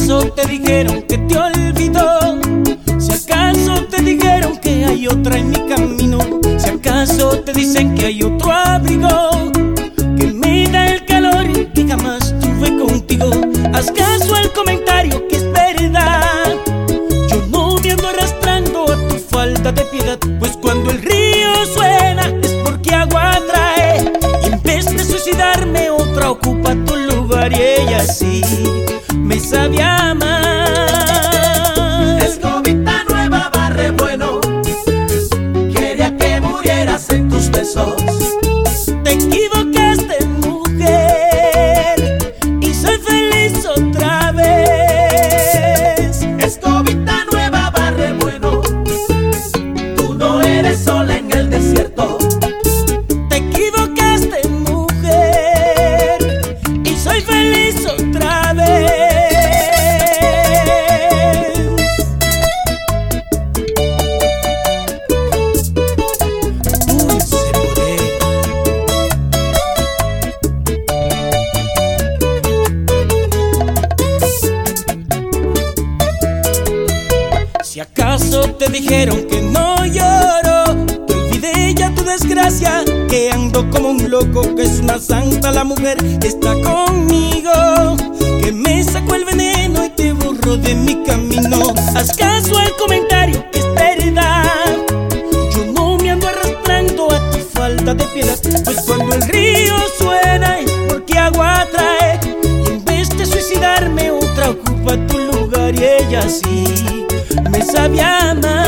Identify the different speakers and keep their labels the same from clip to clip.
Speaker 1: acaso te dijeron que te olvidó, si acaso te dijeron que hay otra en mi camino, si acaso te dicen que hay otro abrigo que me da el calor que jamás tuve contigo, haz caso al comentario que es verdad. Yo no me ando arrastrando a tu falta de piedad, pues cuando el río suena es porque agua trae, y en vez de suicidarme otra ocupa tu lugar y ella sí me sabe amar.
Speaker 2: Escobita nueva barre bueno, quería que murieras en tus besos.
Speaker 1: Te equivocaste, mujer, y soy feliz otra vez.
Speaker 2: Escobita nueva barre bueno, tú no eres sola en el desierto.
Speaker 1: Te equivocaste, mujer, y soy feliz otra vez. Dulce poder. Si acaso te dijeron que no lloro, te olvidé ya tu desgracia, que ando como un loco, que es una santa la mujer que está conmigo, que me sacó el veneno y te borró de mi camino. Haz caso al comentario que es verdad, yo no me ando arrastrando a tu falta de piedad, pues cuando el río suena es porque agua trae, y en vez de suicidarme otra ocupa tu lugar y ella sí me sabe amar.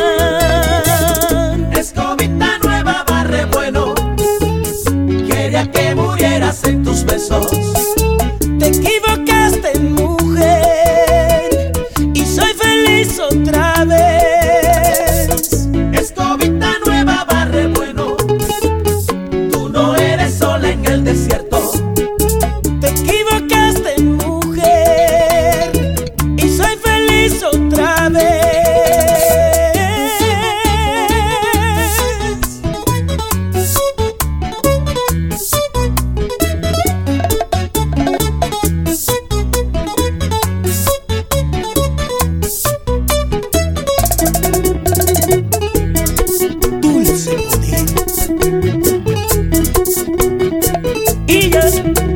Speaker 2: Escobita nueva barre bueno, quería que murieras en tus besos.
Speaker 1: Te equivocaste, mujer, y soy feliz otra vez.
Speaker 2: Escobita nueva barre bueno, tú no eres sola en el desierto.
Speaker 1: Te equivocaste, mujer, y soy feliz otra vez. Dulce poder. Y ya